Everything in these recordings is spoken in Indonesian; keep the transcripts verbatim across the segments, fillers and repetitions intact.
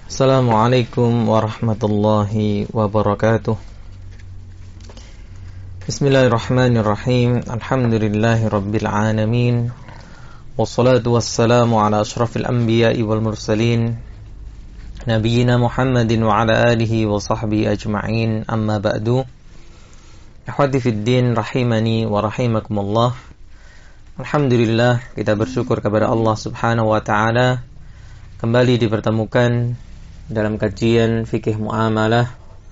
Assalamualaikum warahmatullahi wabarakatuh. Bismillahirrahmanirrahim. Alhamdulillahi rabbil alamin. Wassalatu wassalamu ala ashrafil anbiya'i wal mursalin, nabiyyina Muhammadin wa ala alihi wa sahbihi ajma'in. Amma ba'du. Ikhwati fid din rahimani wa rahimakumullah. Alhamdulillah, kita bersyukur kepada Allah Subhanahu wa taala kembali dipertemukan dalam kajian fikih muamalah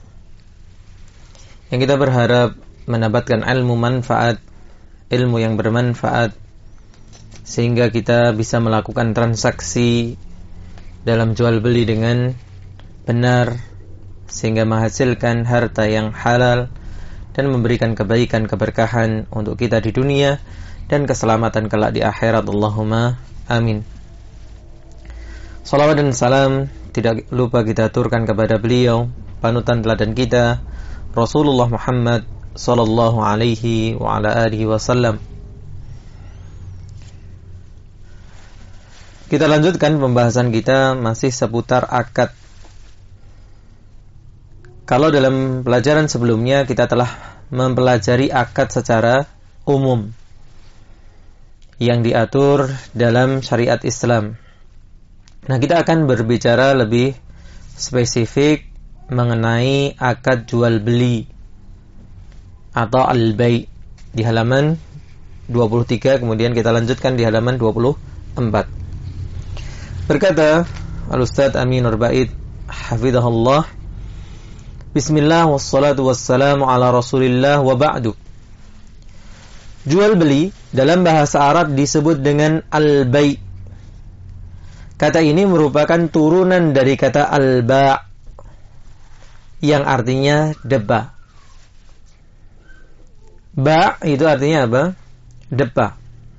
yang kita berharap mendapatkan ilmu manfaat, ilmu yang bermanfaat, sehingga kita bisa melakukan transaksi dalam jual beli dengan benar, sehingga menghasilkan harta yang halal dan memberikan kebaikan keberkahan untuk kita di dunia dan keselamatan kelak di akhirat. Allahumma amin. Salawat dan salam tidak lupa kita aturkan kepada beliau, panutan teladan kita, Rasulullah Muhammad sallallahu alaihi wa ala alihi wasallam. Kita lanjutkan pembahasan kita masih seputar akad. Kalau dalam pelajaran sebelumnya kita telah mempelajari akad secara umum yang diatur dalam syariat Islam. Nah, kita akan berbicara lebih spesifik mengenai akad jual beli atau al-bai' di halaman dua puluh tiga, kemudian kita lanjutkan di halaman dua puluh empat. Berkata Al-Ustadz Aminur Ba'id hafizahullah, Bismillah wassalatu wassalamu ala Rasulillah wa ba'du. Jual beli dalam bahasa Arab disebut dengan al-bai'. Kata ini merupakan turunan dari kata al-ba' yang artinya deba. Ba' itu artinya apa? Deba.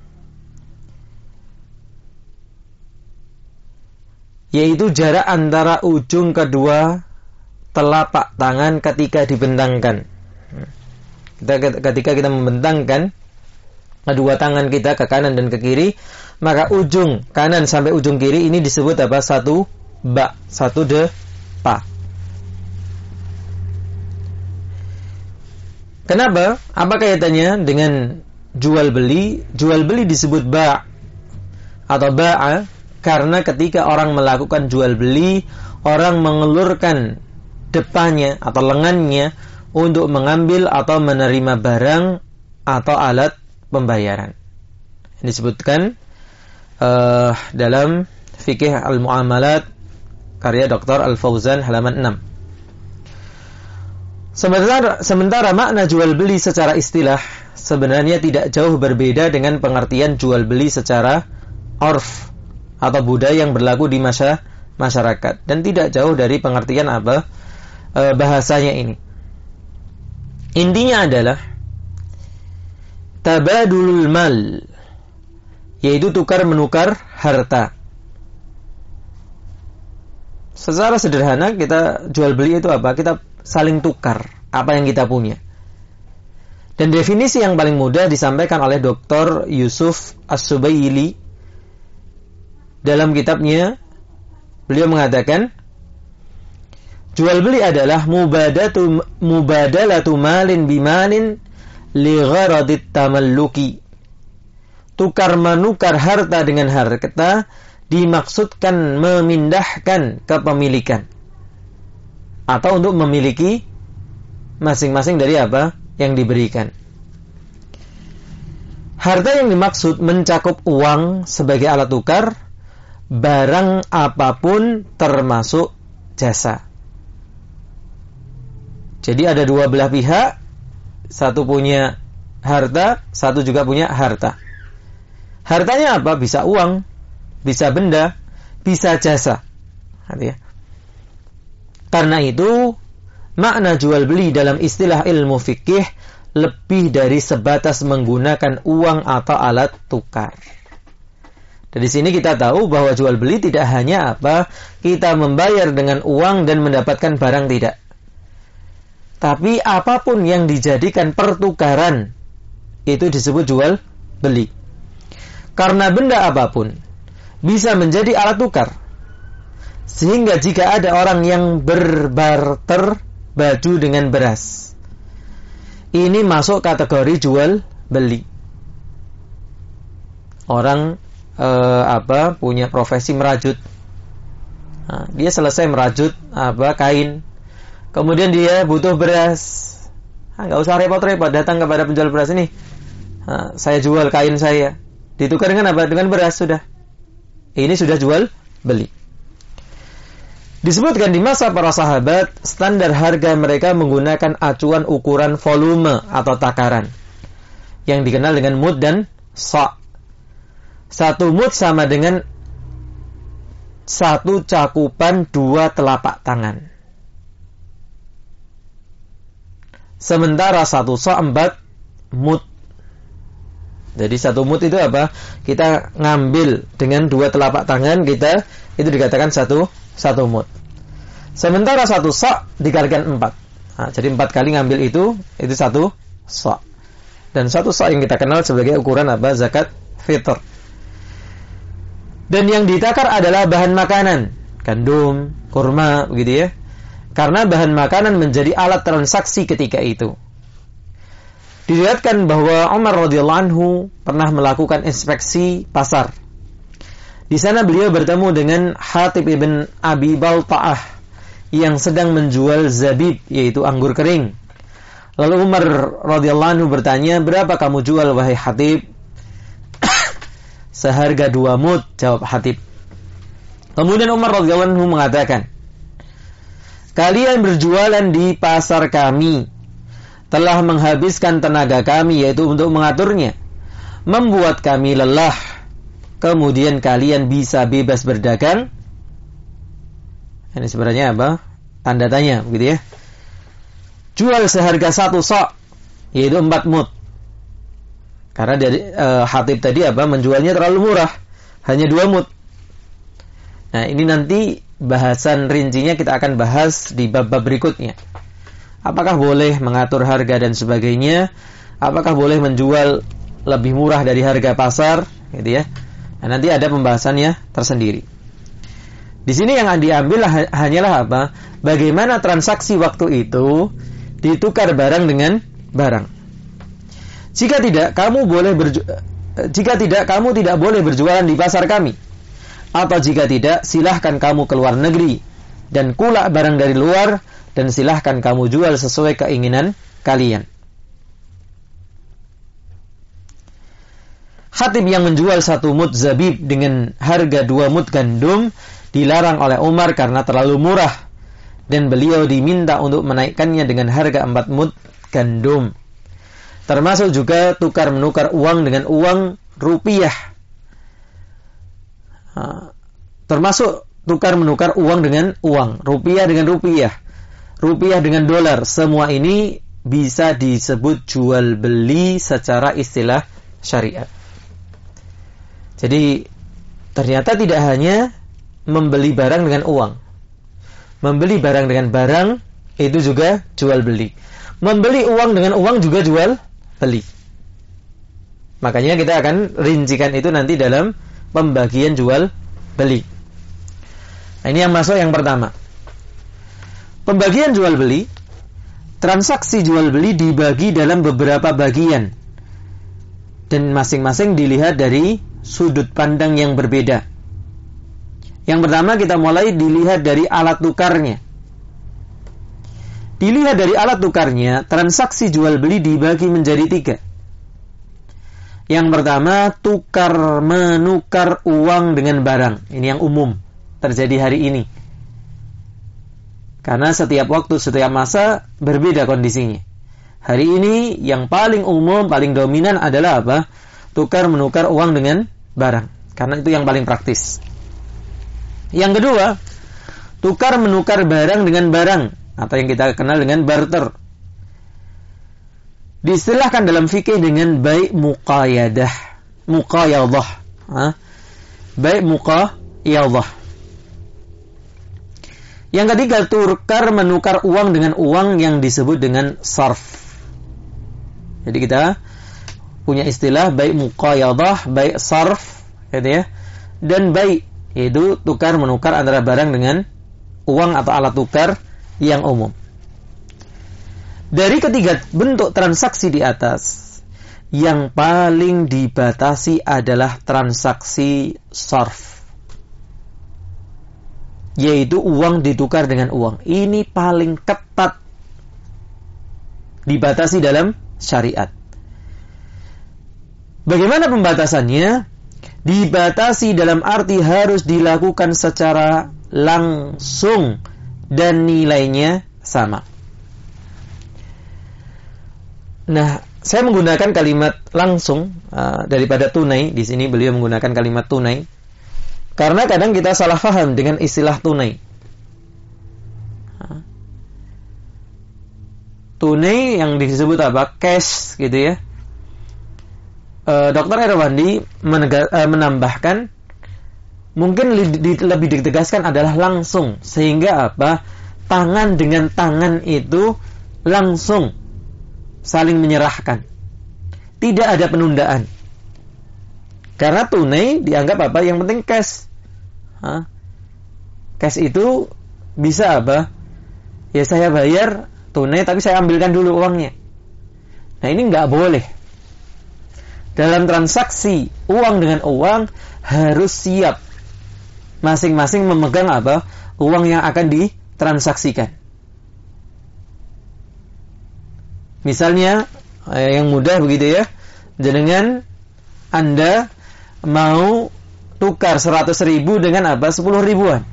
Yaitu jarak antara ujung kedua telapak tangan ketika dibentangkan. Ketika kita membentangkan kedua tangan kita ke kanan dan ke kiri, maka ujung kanan sampai ujung kiri ini disebut apa? Satu ba, satu de pa. Kenapa? Apa kaitannya dengan jual beli? Jual beli disebut ba atau ba'a karena ketika orang melakukan jual beli, orang mengelurkan depannya atau lengannya untuk mengambil atau menerima barang atau alat pembayaran. Ini disebutkan Uh, dalam fikih al-muamalat karya Doktor Al-Fauzan halaman enam. Sementara, sementara makna jual beli secara istilah sebenarnya tidak jauh berbeda dengan pengertian jual beli secara urf atau budaya yang berlaku di masa masyarakat, dan tidak jauh dari pengertian apa uh, bahasanya ini. Intinya adalah tabadulul mal, yaitu tukar menukar harta. Secara sederhana kita jual beli itu apa? Kita saling tukar apa yang kita punya. Dan definisi yang paling mudah disampaikan oleh Doktor Yusuf As-Subaili dalam kitabnya. Beliau mengatakan, jual beli adalah mubadatu mubadalatu malin bimalin li gharadit tamalluki. Tukar menukar harta dengan harta dimaksudkan memindahkan kepemilikan atau untuk memiliki masing-masing dari apa yang diberikan. Harta yang dimaksud mencakup uang sebagai alat tukar, barang apapun termasuk jasa. Jadi ada dua belah pihak, satu punya harta, satu juga punya harta. Hartanya apa? Bisa uang, bisa benda, bisa jasa. Karena itu, makna jual beli dalam istilah ilmu fikih lebih dari sebatas menggunakan uang atau alat tukar. Dari sini kita tahu bahwa jual beli tidak hanya apa? Kita membayar dengan uang dan mendapatkan barang, tidak. Tapi apapun yang dijadikan pertukaran, itu disebut jual beli. Karena benda apapun bisa menjadi alat tukar. Sehingga jika ada orang yang berbarter baju dengan beras, ini masuk kategori jual beli. Orang eh, apa punya profesi merajut. Nah, dia selesai merajut apa kain, kemudian dia butuh beras. Nah, nggak usah repot-repot datang kepada penjual beras ini. Nah, saya jual kain saya, ditukar dengan apa? Dengan beras sudah. Ini sudah jual beli. Disebutkan di masa para sahabat, standar harga mereka menggunakan acuan ukuran volume atau takaran yang dikenal dengan mud dan sa'. Satu mud sama dengan satu cakupan dua telapak tangan. Sementara satu sa' empat mud. Jadi satu mud itu apa? Kita ngambil dengan dua telapak tangan kita, itu dikatakan satu satu mud. Sementara satu sa' dikalikan empat. Nah, jadi empat kali ngambil itu, itu satu sa'. Dan satu sa' yang kita kenal sebagai ukuran apa? Zakat fitr. Dan yang ditakar adalah bahan makanan, gandum, kurma, begitu ya. Karena bahan makanan menjadi alat transaksi ketika itu. Diriwayatkan bahwa Umar radhiyallahu anhu pernah melakukan inspeksi pasar. Di sana beliau bertemu dengan Hatib ibn Abi Balta'ah yang sedang menjual zabib, yaitu anggur kering. Lalu Umar radhiyallahu anhu bertanya, "Berapa kamu jual wahai Hatib?" "Seharga dua mud," jawab Hatib. Kemudian Umar radhiyallahu anhu mengatakan, "Kalian berjualan di pasar kami, telah menghabiskan tenaga kami, yaitu untuk mengaturnya, membuat kami lelah. Kemudian kalian bisa bebas berdagang?" Ini sebenarnya apa? Tanda tanya, begitu ya. Jual seharga satu sa', yaitu empat mud. Karena dari uh, Hatib tadi apa? Menjualnya terlalu murah, hanya dua mud. Nah, ini nanti bahasan rincinya kita akan bahas di bab-bab berikutnya. Apakah boleh mengatur harga dan sebagainya? Apakah boleh menjual lebih murah dari harga pasar? Gitu ya. Nah, nanti ada pembahasannya tersendiri. Di sini yang diambil hanyalah apa? Bagaimana transaksi waktu itu ditukar barang dengan barang. Jika tidak, kamu boleh berju- jika tidak kamu tidak boleh berjualan di pasar kami. Atau jika tidak, silahkan kamu keluar negeri dan kulak barang dari luar, dan silahkan kamu jual sesuai keinginan kalian. Hatib yang menjual satu mud zabib dengan harga dua mud gandum dilarang oleh Umar karena terlalu murah, dan beliau diminta untuk menaikkannya dengan harga empat mud gandum. Termasuk juga tukar menukar uang dengan uang rupiah. Termasuk tukar menukar uang dengan uang, rupiah dengan rupiah, rupiah dengan dolar. Semua ini bisa disebut jual beli secara istilah syariat. Jadi ternyata tidak hanya membeli barang dengan uang. Membeli barang dengan barang itu juga jual beli. Membeli uang dengan uang juga jual beli. Makanya kita akan rincikan itu nanti dalam pembagian jual beli. Nah, ini yang masuk yang pertama. Pembagian jual beli, transaksi jual beli dibagi dalam beberapa bagian, dan masing-masing dilihat dari sudut pandang yang berbeda. Yang pertama kita mulai dilihat dari alat tukarnya. Dilihat dari alat tukarnya, transaksi jual beli dibagi menjadi tiga. Yang pertama, tukar menukar uang dengan barang. Ini yang umum terjadi hari ini. Karena setiap waktu, setiap masa berbeda kondisinya. Hari ini yang paling umum, paling dominan adalah apa? Tukar menukar uang dengan barang. Karena itu yang paling praktis. Yang kedua, tukar menukar barang dengan barang, atau yang kita kenal dengan barter. Diistilahkan dalam fikih dengan bai' muqayadah, muqayadah. Bai' muqayadah. Yang ketiga, tukar menukar uang dengan uang yang disebut dengan sarf. Jadi kita punya istilah bai' muqayadah, bai' sarf, gitu ya. Dan bai', yaitu tukar menukar antara barang dengan uang atau alat tukar yang umum. Dari ketiga bentuk transaksi di atas, yang paling dibatasi adalah transaksi sarf, yaitu uang ditukar dengan uang. Ini paling ketat dibatasi dalam syariat. Bagaimana pembatasannya? Dibatasi dalam arti harus dilakukan secara langsung dan nilainya sama. Nah, saya menggunakan kalimat langsung uh, daripada tunai. Di sini beliau menggunakan kalimat tunai karena kadang kita salah paham dengan istilah tunai. Tunai yang disebut apa? Cash gitu ya. Uh, Dokter Erwandi menega- uh, menambahkan mungkin li- di- lebih ditegaskan adalah langsung, sehingga apa? Tangan dengan tangan itu langsung saling menyerahkan. Tidak ada penundaan. Karena tunai dianggap apa? Yang penting cash. Hah? Cash itu bisa apa? Ya saya bayar tunai tapi saya ambilkan dulu uangnya. Nah ini nggak boleh. Dalam transaksi uang dengan uang harus siap masing-masing memegang apa? Uang yang akan ditransaksikan. Misalnya eh, yang mudah begitu ya, dengan Anda mau tukar seratus ribu dengan apa? sepuluh ribuan.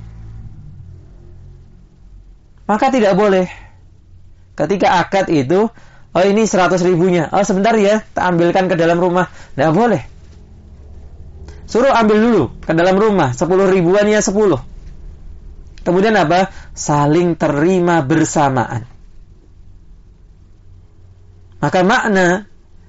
Maka tidak boleh. Ketika akad itu, oh ini seratus ribunya, oh sebentar ya, tak ambilkan ke dalam rumah. Tidak boleh. Suruh ambil dulu ke dalam rumah, sepuluh ribuannya sepuluh. Kemudian apa? Saling terima bersamaan. Maka makna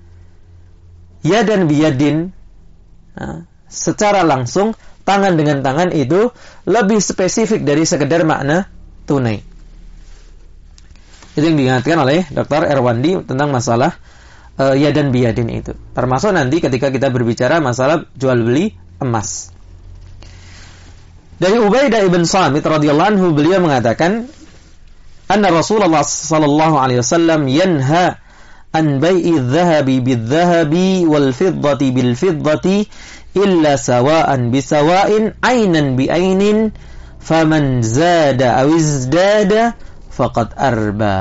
yadan biyadin, nah, secara langsung tangan dengan tangan itu lebih spesifik dari sekedar makna tunai. Itu yang diingatkan oleh Dokter Erwandi tentang masalah uh, yadan biyadin itu. Termasuk nanti ketika kita berbicara masalah jual beli emas. Dari Ubaidah ibn Samit radhiyallahu anhu, beliau mengatakan, anna Rasulullah sallallahu alaihi wasallam yanha an bai'i dhahabi bidh-dhahabi wal fiddati bil fiddati illa sawa'an bisawa'in ainan bi ainin faman zada aw izdada faqad arba.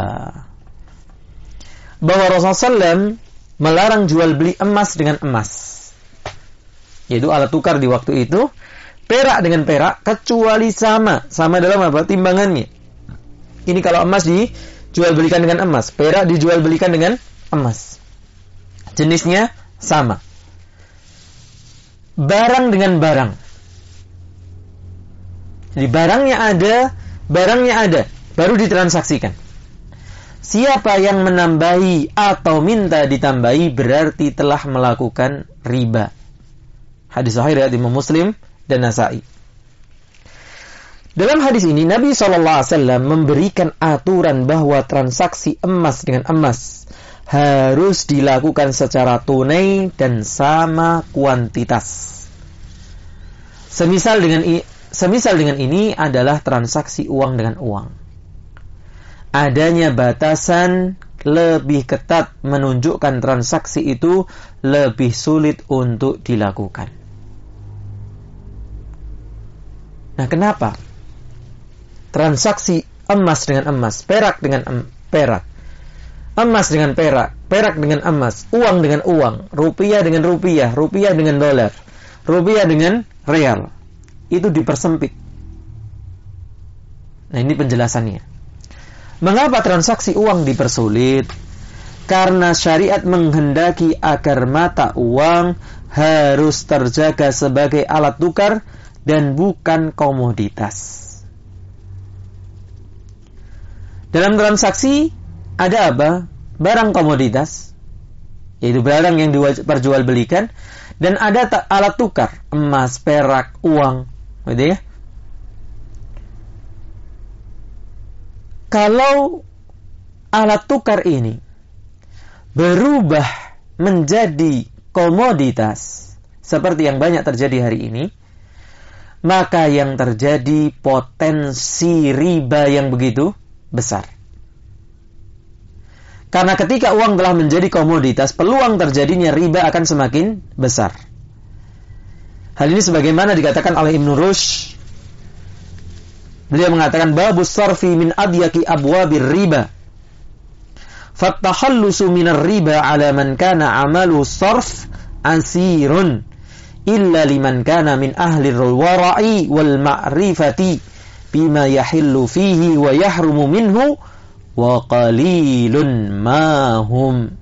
Bahwa Rasulullah sallallahu alaihi wasallam melarang jual beli emas dengan emas, yaitu alat tukar di waktu itu, perak dengan perak, kecuali sama sama dalam apa? Timbangannya. Ini kalau emas dijual belikan dengan emas, perak dijual belikan dengan emas, jenisnya sama. Barang dengan barang, jadi barangnya ada, barangnya ada, baru ditransaksikan. Siapa yang menambahi atau minta ditambahi berarti telah melakukan riba. Hadis sahih riwayat Imam Muslim dan Nasa'i. Dalam hadis ini Nabi shallallahu alaihi wasallam memberikan aturan bahwa transaksi emas dengan emas harus dilakukan secara tunai dan sama kuantitas. Semisal dengan semisal dengan ini adalah transaksi uang dengan uang. Adanya batasan lebih ketat menunjukkan transaksi itu lebih sulit untuk dilakukan. Nah, kenapa? Transaksi emas dengan emas, perak dengan em- perak, emas dengan perak, perak dengan emas, uang dengan uang, rupiah dengan rupiah, rupiah dengan dolar, rupiah dengan real. Itu dipersempit. Nah, ini penjelasannya. Mengapa transaksi uang dipersulit? Karena syariat menghendaki agar mata uang harus terjaga sebagai alat tukar dan bukan komoditas. Dalam transaksi ada apa? Barang komoditas, yaitu barang yang diperjualbelikan, dan ada ta- alat tukar, emas, perak, uang, gitu ya. Kalau alat tukar ini berubah menjadi komoditas, seperti yang banyak terjadi hari ini, maka yang terjadi potensi riba yang begitu besar. Karena ketika uang telah menjadi komoditas, peluang terjadinya riba akan semakin besar. Hal ini sebagaimana dikatakan oleh Ibn Rushd. Beliau mengatakan, babus sarfi min adyaki abwabir riba. Fattahallusu minar riba ala man kana amalu sarf asirun. Illa liman kana min ahli wara'i wal ma'rifati bima yahillu fihi wa yahrumu minhu wa qalilun mahum.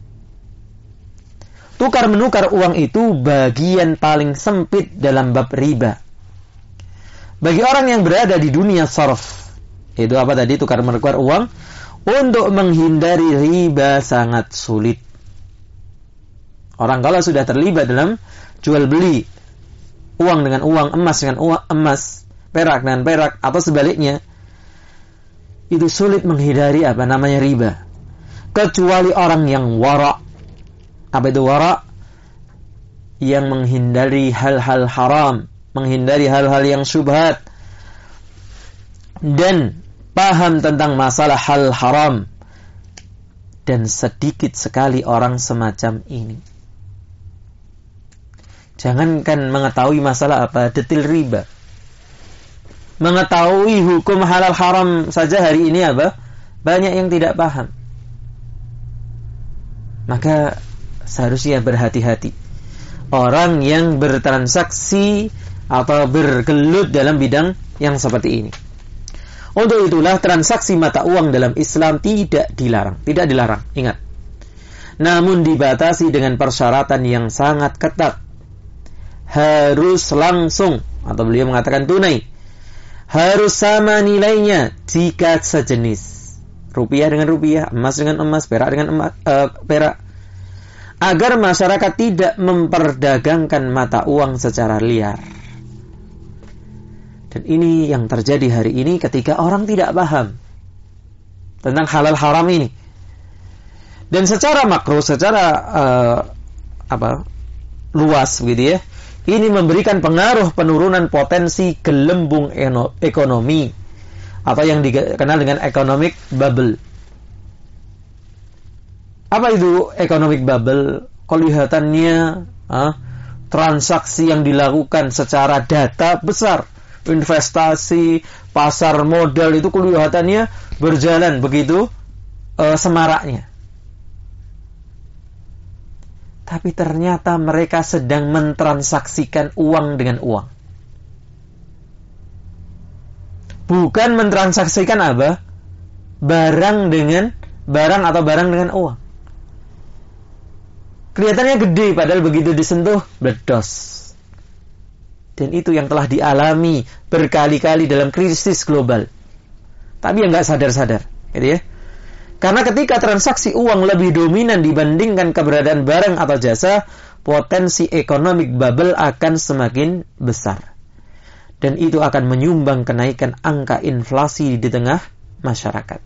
Tukar menukar uang itu bagian paling sempit dalam bab riba. Bagi orang yang berada di dunia sarf, itu apa tadi, tukar menukar uang, untuk menghindari riba sangat sulit. Orang kalau sudah terlibat dalam jual beli uang dengan uang, emas dengan uang, emas, perak dengan perak, atau sebaliknya, itu sulit menghindari apa namanya riba. Kecuali orang yang wara'. Apa itu wara'? Yang menghindari hal-hal haram, menghindari hal-hal yang syubhat, dan paham tentang masalah hal haram. Dan sedikit sekali orang semacam ini. Jangankan mengetahui masalah apa, detil riba, mengetahui hukum halal haram saja hari ini apa? Banyak yang tidak paham. Maka seharusnya berhati-hati orang yang bertransaksi atau bergelut dalam bidang yang seperti ini. Untuk itulah transaksi mata uang dalam Islam tidak dilarang, tidak dilarang, ingat. Namun dibatasi dengan persyaratan yang sangat ketat. Harus langsung, atau beliau mengatakan tunai. Harus sama nilainya jika sejenis. Rupiah dengan rupiah, emas dengan emas, perak dengan emas, uh, perak. Agar masyarakat tidak memperdagangkan mata uang secara liar. Dan ini yang terjadi hari ini ketika orang tidak paham tentang halal haram ini. Dan secara makro, secara uh, apa luas begitu ya, ini memberikan pengaruh penurunan potensi gelembung ekonomi atau yang dikenal dengan economic bubble. Apa itu economic bubble? Kelihatannya ah, transaksi yang dilakukan secara data besar, investasi, pasar modal itu kelihatannya berjalan begitu uh, semaraknya. Tapi ternyata mereka sedang mentransaksikan uang dengan uang. Bukan mentransaksikan apa? Barang dengan barang atau barang dengan uang. Kelihatannya gede, padahal begitu disentuh, bledos. Dan itu yang telah dialami berkali-kali dalam krisis global. Tapi yang nggak sadar-sadar, gitu ya. Karena ketika transaksi uang lebih dominan dibandingkan keberadaan barang atau jasa, potensi economic bubble akan semakin besar. Dan itu akan menyumbang kenaikan angka inflasi di tengah masyarakat.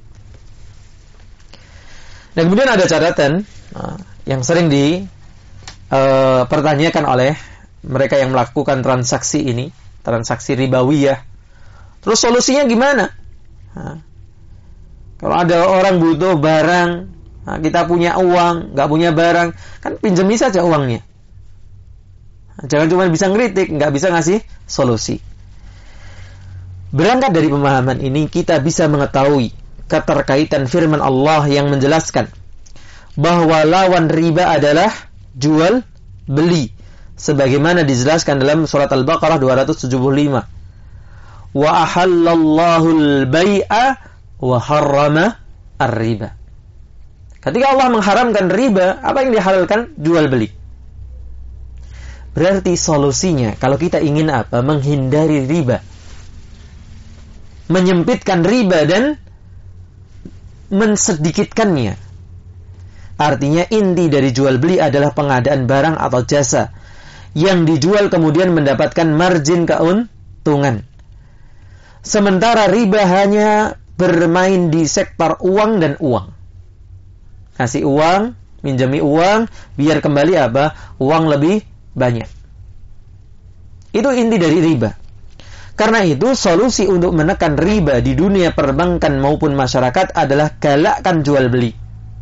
Dan kemudian ada catatan uh, yang sering dipertanyakan uh, oleh mereka yang melakukan transaksi ini, transaksi ribawiyah. Terus solusinya gimana? Nah, kalau ada orang butuh barang, nah kita punya uang, nggak punya barang, kan pinjami saja uangnya. Nah, jangan cuma bisa ngeritik, nggak bisa ngasih solusi. Berangkat dari pemahaman ini, kita bisa mengetahui keterkaitan firman Allah yang menjelaskan bahwa lawan riba adalah jual beli, sebagaimana dijelaskan dalam surat Al-Baqarah dua ratus tujuh puluh lima. Wa ahallallahu al-bai'a wa harrama ar-riba. Ketika Allah mengharamkan riba, apa yang dihalalkan? Jual beli. Berarti solusinya kalau kita ingin apa? Menghindari riba, menyempitkan riba dan mensedikitkannya. Artinya inti dari jual beli adalah pengadaan barang atau jasa yang dijual kemudian mendapatkan margin keuntungan. Sementara riba hanya bermain di sektor uang dan uang. Kasih uang, minjami uang, biar kembali apa? Uang lebih banyak. Itu inti dari riba. Karena itu solusi untuk menekan riba di dunia perbankan maupun masyarakat adalah galakkan jual beli.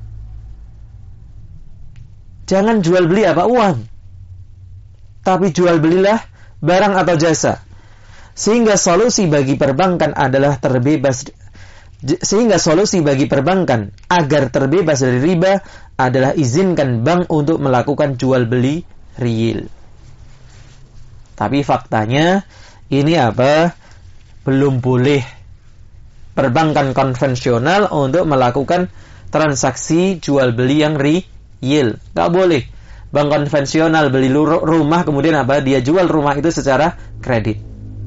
Jangan jual beli apa uang, tapi jual belilah barang atau jasa. Sehingga solusi bagi perbankan adalah terbebas sehingga solusi bagi perbankan agar terbebas dari riba adalah izinkan bank untuk melakukan jual beli real. Tapi faktanya ini apa? Belum boleh perbankan konvensional untuk melakukan transaksi jual beli yang real. Nggak boleh. Bank konvensional beli rumah kemudian apa? Dia jual rumah itu secara kredit.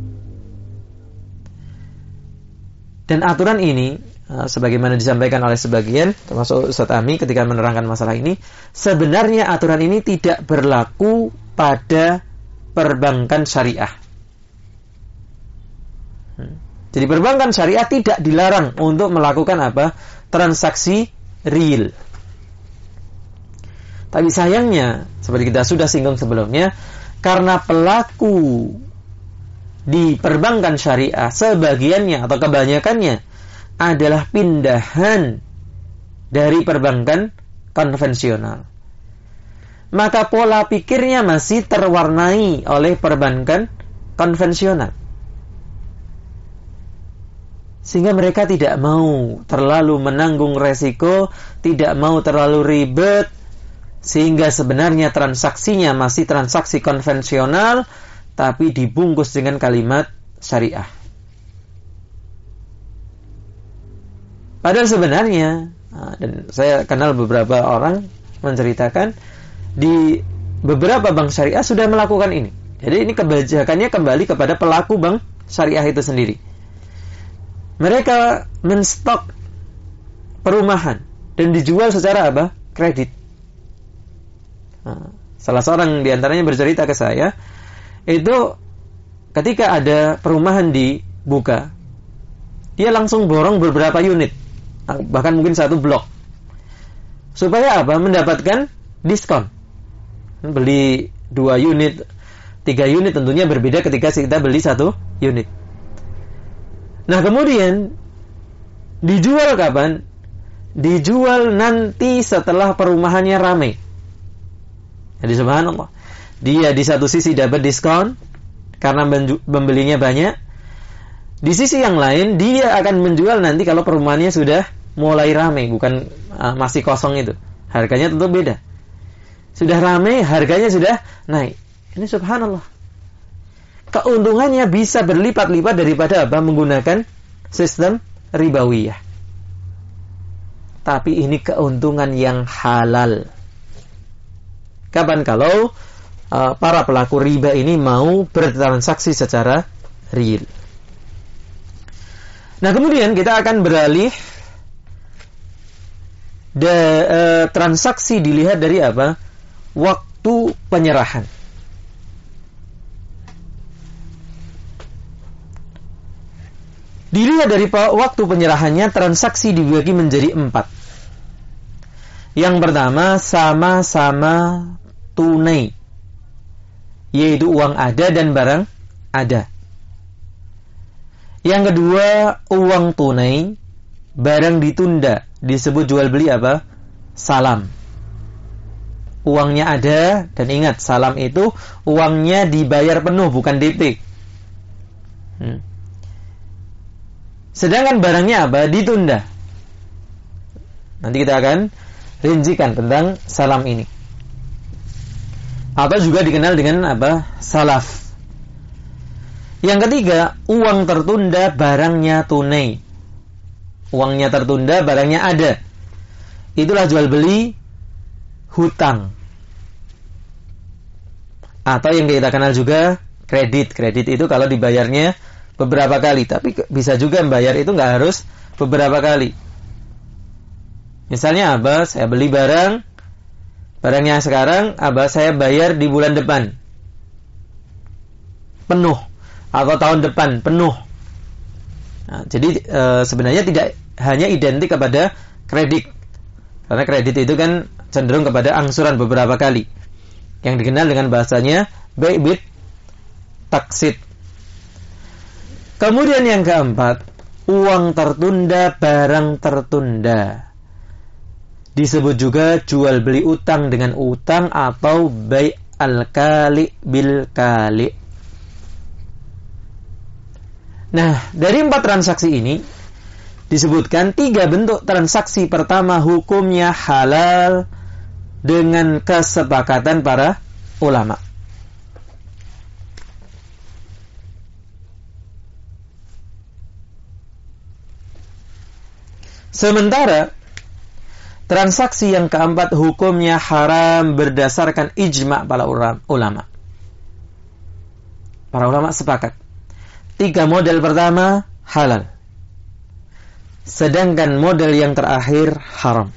Dan aturan ini sebagaimana disampaikan oleh sebagian termasuk Ustaz Ami ketika menerangkan masalah ini, sebenarnya aturan ini tidak berlaku pada perbankan syariah. Jadi perbankan syariah tidak dilarang untuk melakukan apa? Transaksi real. Tapi sayangnya, seperti kita sudah singgung sebelumnya, karena pelaku di perbankan syariah sebagiannya atau kebanyakannya adalah pindahan dari perbankan konvensional, maka pola pikirnya masih terwarnai oleh perbankan konvensional. Sehingga mereka tidak mau terlalu menanggung resiko, tidak mau terlalu ribet, sehingga sebenarnya transaksinya masih transaksi konvensional, tapi dibungkus dengan kalimat syariah. Padahal sebenarnya, dan saya kenal beberapa orang menceritakan, di beberapa bank syariah sudah melakukan ini. Jadi ini kebijakannya kembali kepada pelaku bank syariah itu sendiri. Mereka menstok perumahan dan dijual secara apa? Kredit. Nah, salah seorang di antaranya bercerita ke saya, itu ketika ada perumahan dibuka, dia langsung borong beberapa unit, bahkan mungkin satu blok, supaya apa? Mendapatkan diskon. Beli dua unit, tiga unit tentunya berbeda ketika kita beli satu unit. Nah kemudian dijual kapan? Dijual nanti setelah perumahannya ramai. Jadi subhanallah, dia di satu sisi dapat diskon karena pembelinya banyak. Di sisi yang lain dia akan menjual nanti kalau perumahannya sudah mulai ramai, bukan uh, masih kosong itu. Harganya tentu beda. Sudah ramai, harganya sudah naik. Ini subhanallah. Keuntungannya bisa berlipat-lipat daripada apa? Menggunakan sistem ribawiyah. Tapi ini keuntungan yang halal. Kapan kalau uh, para pelaku riba ini mau bertransaksi secara real. Nah kemudian kita akan beralih de, uh, transaksi dilihat dari apa? Waktu penyerahan. Dilihat dari waktu penyerahannya, transaksi dibagi menjadi empat. Yang pertama, sama-sama tunai, yaitu uang ada dan barang ada. Yang kedua, uang tunai, barang ditunda, disebut jual beli apa? Salam. Uangnya ada, dan ingat, salam itu uangnya dibayar penuh, bukan D P. Hmm. Sedangkan barangnya apa? Ditunda. Nanti kita akan rincikan tentang salam ini. Atau juga dikenal dengan apa? Salaf. Yang ketiga, uang tertunda, barangnya tunai. Uangnya tertunda, barangnya ada. Itulah jual beli hutang. Atau yang kita kenal juga kredit. Kredit itu kalau dibayarnya beberapa kali, tapi bisa juga membayar itu nggak harus beberapa kali. Misalnya apa? Saya beli barang, barangnya sekarang, apa? Saya bayar di bulan depan penuh, atau tahun depan penuh. Nah, jadi e, sebenarnya tidak hanya identik kepada kredit, karena kredit itu kan cenderung kepada angsuran beberapa kali, yang dikenal dengan bahasanya bay bit taksid. Kemudian yang keempat, uang tertunda, barang tertunda. Disebut juga jual beli utang dengan utang atau bai' al-kali bil kali. Nah, dari empat transaksi ini disebutkan tiga bentuk transaksi pertama hukumnya halal dengan kesepakatan para ulama. Sementara transaksi yang keempat hukumnya haram berdasarkan ijma' para ulama. Para ulama sepakat. Tiga model pertama halal. Sedangkan model yang terakhir haram.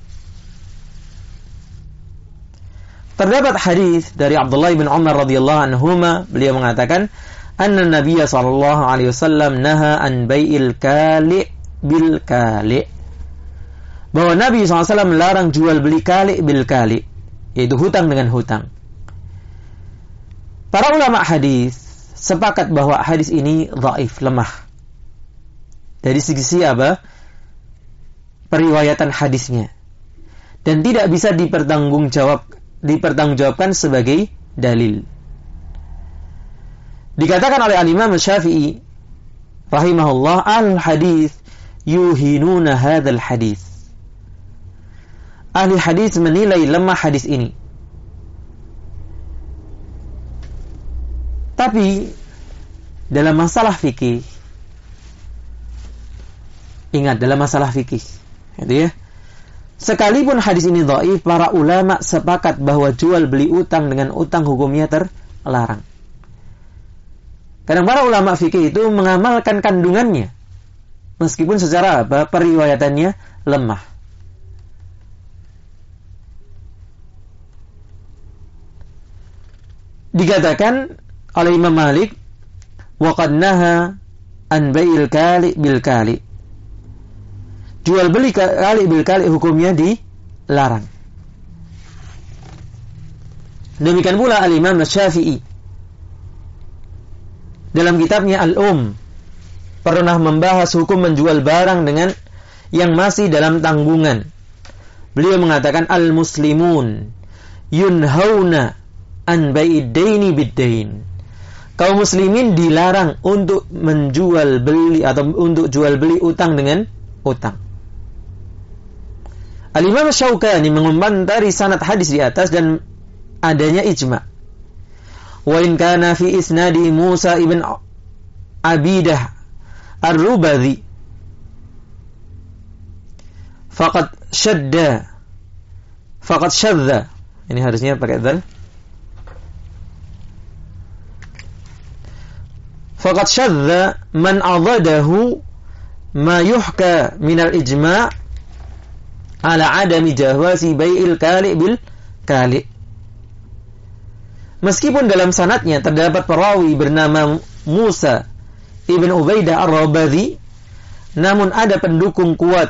Terdapat hadis dari Abdullah bin Umar radhiyallahu anhuma, beliau mengatakan, "Anna Nabiy sallallahu alaihi wasallam naha an bai'il kali' bil kali'." Bahwa Nabi shallallahu alaihi wasallam melarang jual beli kali bil kali, yaitu hutang dengan hutang. Para ulama hadis sepakat bahwa hadis ini dhaif, lemah. Dari sisi apa? Periwayatan hadisnya. Dan tidak bisa dipertanggungjawab, dipertanggungjawabkan sebagai dalil. Dikatakan oleh Al-Imam Syafi'i rahimahullah, al-hadis yuhinuna hadzal hadis. Ahli hadis menilai lemah hadis ini. Tapi dalam masalah fikih, ingat dalam masalah fikih, gitu ya. Sekalipun hadis ini dhaif, para ulama sepakat bahwa jual beli utang dengan utang hukumnya terlarang. Kadang para ulama fikih itu mengamalkan kandungannya, meskipun secara apa periwayatannya lemah. Dikatakan oleh Imam Malik, wa qad naha an bai'il kali bil kali. Jual beli kali bil kali hukumnya dilarang. Demikian pula Al-Imam Syafi'i dalam kitabnya Al-Um pernah membahas hukum menjual barang dengan yang masih dalam tanggungan. Beliau mengatakan al-muslimun yunhauna an bai'id daini bid-dain. Kaum muslimin dilarang untuk menjual beli atau untuk jual beli utang dengan utang. Al-Imam Syaukani mengomentari sanad hadis di atas dan adanya ijma'. Wa in kana fi isnadi Musa ibn Abidah Ar-Rubadhi faqad syadda faqad syadda. Ini harusnya pakai dzal. Faqad syadda man adadahu ma yuhka min al-ijma' ala adami jawasi bai'il kali bil kali. Meskipun dalam sanadnya terdapat perawi bernama Musa ibn Ubaidah Ar-Rabadhi, namun ada pendukung kuat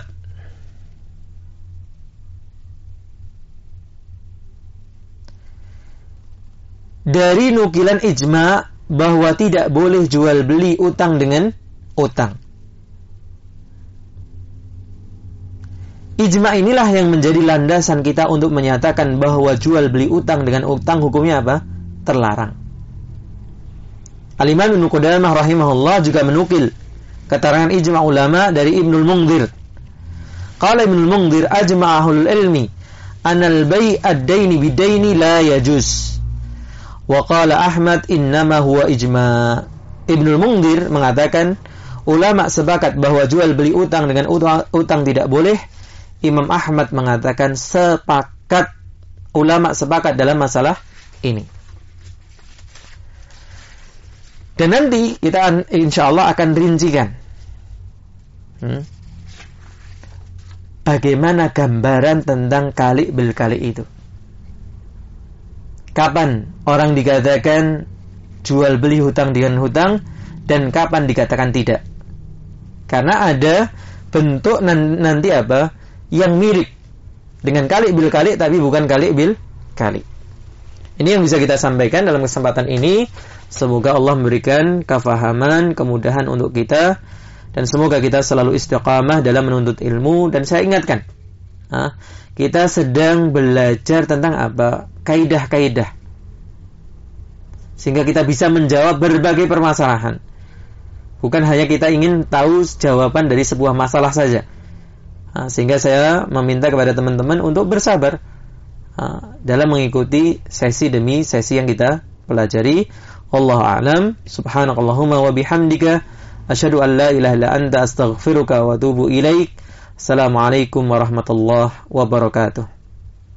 dari nukilan ijma' bahwa tidak boleh jual beli utang dengan utang. Ijma' inilah yang menjadi landasan kita untuk menyatakan bahwa jual beli utang dengan utang hukumnya apa? Terlarang. Al-Imam Ibnu Qudamah rahimahullah juga menukil keterangan ijma' ulama dari Ibnul Mundhir. Qala Ibnul Mundhir ajma'a ahlul ilmi anna al-bai' ad-daini bid-daini la yajuz. Wa qala Ahmad innama huwa ijma'. Ibnul Mundhir mengatakan ulama sepakat bahwa jual beli utang dengan utang, utang tidak boleh. Imam Ahmad mengatakan sepakat, ulama sepakat dalam masalah ini. Dan nanti kita insyaallah akan rincikan hmm, bagaimana gambaran tentang kali bil kali itu. Kapan orang dikatakan jual beli hutang dengan hutang dan kapan dikatakan tidak. Karena ada bentuk nanti apa yang mirip dengan kali bil kali tapi bukan kali bil kali. Ini yang bisa kita sampaikan dalam kesempatan ini. Semoga Allah memberikan kefahaman, kemudahan untuk kita, dan semoga kita selalu istiqamah dalam menuntut ilmu. Dan saya ingatkan, nah, kita sedang belajar tentang apa? Kaidah-kaidah, sehingga kita bisa menjawab berbagai permasalahan. Bukan hanya kita ingin tahu jawaban dari sebuah masalah saja. Nah, sehingga saya meminta kepada teman-teman untuk bersabar uh, dalam mengikuti sesi demi sesi yang kita pelajari. Wallahu a'lam. Subhanakallahumma wa bihamdika asyhadu an la ilaha illa anta astaghfiruka wa atubu ilaik. Assalamualaikum warahmatullahi wabarakatuh.